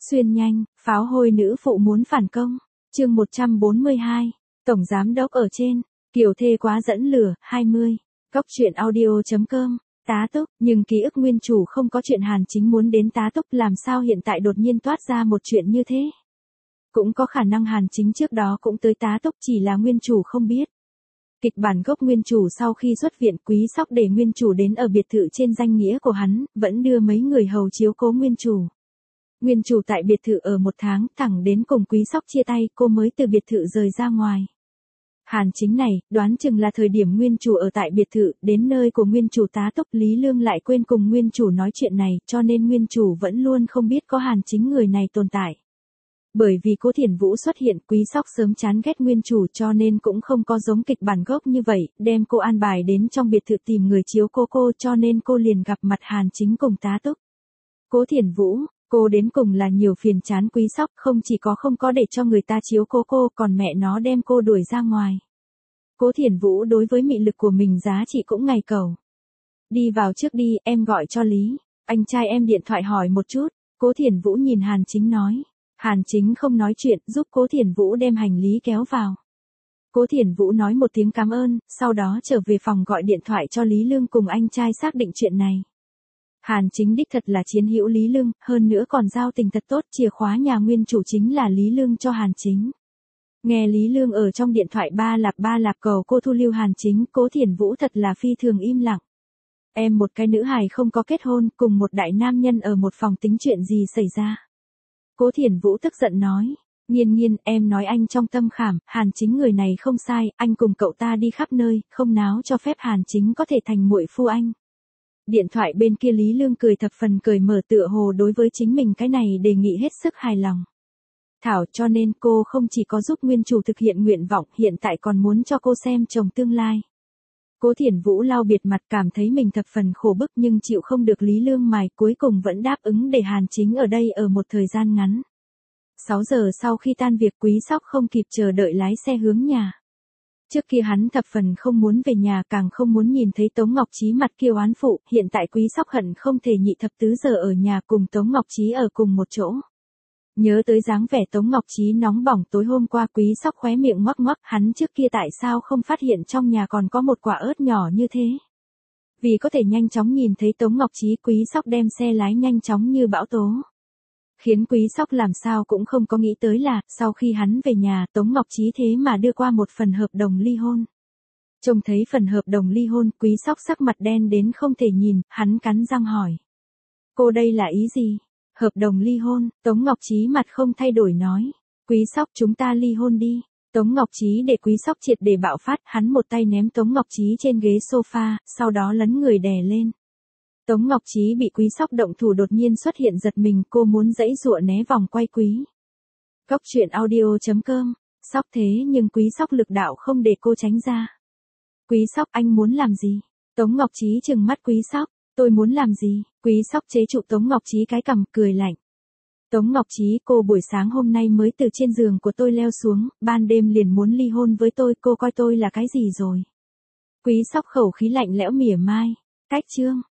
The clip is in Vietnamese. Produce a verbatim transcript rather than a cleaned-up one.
Xuyên nhanh, pháo hôi nữ phụ muốn phản công. Chương một trăm bốn mươi hai. Tổng giám đốc ở trên, kiểu thê quá dẫn lửa, hai mươi. Góc truyện audio chấm com. Tá túc, nhưng ký ức nguyên chủ không có chuyện Hàn Chính muốn đến tá túc, làm sao hiện tại đột nhiên toát ra một chuyện như thế. Cũng có khả năng Hàn Chính trước đó cũng tới tá túc, chỉ là nguyên chủ không biết. Kịch bản gốc nguyên chủ sau khi xuất viện, Quý Sóc để nguyên chủ đến ở biệt thự trên danh nghĩa của hắn, vẫn đưa mấy người hầu chiếu cố nguyên chủ. Nguyên chủ tại biệt thự ở một tháng, thẳng đến cùng Quý Sóc chia tay, cô mới từ biệt thự rời ra ngoài. Hàn Chính này, đoán chừng là thời điểm nguyên chủ ở tại biệt thự, đến nơi của nguyên chủ tá túc, Lý Lương lại quên cùng nguyên chủ nói chuyện này, cho nên nguyên chủ vẫn luôn không biết có Hàn Chính người này tồn tại. Bởi vì Cố Thiển Vũ xuất hiện, Quý Sóc sớm chán ghét nguyên chủ, cho nên cũng không có giống kịch bản gốc như vậy, đem cô an bài đến trong biệt thự tìm người chiếu cố cô, cho nên cô liền gặp mặt Hàn Chính cùng tá túc. Cố Thiển Vũ, cô đến cùng là nhiều phiền chán Quý Sóc, không chỉ có không có để cho người ta chiếu cố cô, còn mẹ nó đem cô đuổi ra ngoài. Cố Thiển Vũ đối với mị lực của mình giá trị cũng ngày cầu. Đi vào trước đi, em gọi cho Lý. Anh trai em điện thoại hỏi một chút. Cố Thiển Vũ nhìn Hàn Chính nói. Hàn Chính không nói chuyện, giúp Cố Thiển Vũ đem hành lý kéo vào. Cố Thiển Vũ nói một tiếng cảm ơn, sau đó trở về phòng gọi điện thoại cho Lý Lương cùng anh trai xác định chuyện này. Hàn Chính đích thật là chiến hữu Lý Lương, hơn nữa còn giao tình thật tốt, chìa khóa nhà nguyên chủ chính là Lý Lương cho Hàn Chính. Nghe Lý Lương ở trong điện thoại ba lạp ba lạp cầu cô thu lưu Hàn Chính, Cố Thiển Vũ thật là phi thường im lặng. Em một cái nữ hài không có kết hôn, cùng một đại nam nhân ở một phòng tính chuyện gì xảy ra. Cố Thiển Vũ tức giận nói, Nghiên Nghiên, em nói anh trong tâm khảm, Hàn Chính người này không sai, anh cùng cậu ta đi khắp nơi, không náo cho phép Hàn Chính có thể thành muội phu anh. Điện thoại bên kia Lý Lương cười thập phần cười mở, tựa hồ đối với chính mình cái này đề nghị hết sức hài lòng. Thảo, cho nên cô không chỉ có giúp nguyên chủ thực hiện nguyện vọng, hiện tại còn muốn cho cô xem chồng tương lai. Cố Thiển Vũ lau biệt mặt, cảm thấy mình thập phần khổ bức nhưng chịu không được Lý Lương mài, cuối cùng vẫn đáp ứng để Hàn Chính ở đây ở một thời gian ngắn. sáu giờ sau khi tan việc, Quý Sóc không kịp chờ đợi lái xe hướng nhà. Trước kia hắn thập phần không muốn về nhà, càng không muốn nhìn thấy Tống Ngọc Trí mặt kia oán phụ, hiện tại Quý Sóc hận không thể nhị thập tứ giờ ở nhà cùng Tống Ngọc Trí ở cùng một chỗ. Nhớ tới dáng vẻ Tống Ngọc Trí nóng bỏng tối hôm qua, Quý Sóc khóe miệng ngoắc ngoắc, hắn trước kia tại sao không phát hiện trong nhà còn có một quả ớt nhỏ như thế. Vì có thể nhanh chóng nhìn thấy Tống Ngọc Trí, Quý Sóc đem xe lái nhanh chóng như bão tố. Khiến Quý Sóc làm sao cũng không có nghĩ tới là, sau khi hắn về nhà, Tống Ngọc Trí thế mà đưa qua một phần hợp đồng ly hôn. Trông thấy phần hợp đồng ly hôn, Quý Sóc sắc mặt đen đến không thể nhìn, hắn cắn răng hỏi. Cô đây là ý gì? Hợp đồng ly hôn, Tống Ngọc Trí mặt không thay đổi nói. Quý Sóc, chúng ta ly hôn đi. Tống Ngọc Trí để Quý Sóc triệt để bạo phát, hắn một tay ném Tống Ngọc Trí trên ghế sofa, sau đó lấn người đè lên. Tống Ngọc Trí bị Quý Sóc động thủ đột nhiên xuất hiện giật mình, cô muốn giãy giụa né vòng quay Quý. Góc truyện audio chấm com. Sóc thế nhưng Quý Sóc lực đạo không để cô tránh ra. Quý Sóc, anh muốn làm gì? Tống Ngọc Trí trừng mắt Quý Sóc. Tôi muốn làm gì? Quý Sóc chế trụ Tống Ngọc Trí cái cằm, cười lạnh. Tống Ngọc Trí, cô buổi sáng hôm nay mới từ trên giường của tôi leo xuống, ban đêm liền muốn ly hôn với tôi, cô coi tôi là cái gì rồi? Quý Sóc khẩu khí lạnh lẽo mỉa mai. Cách chương.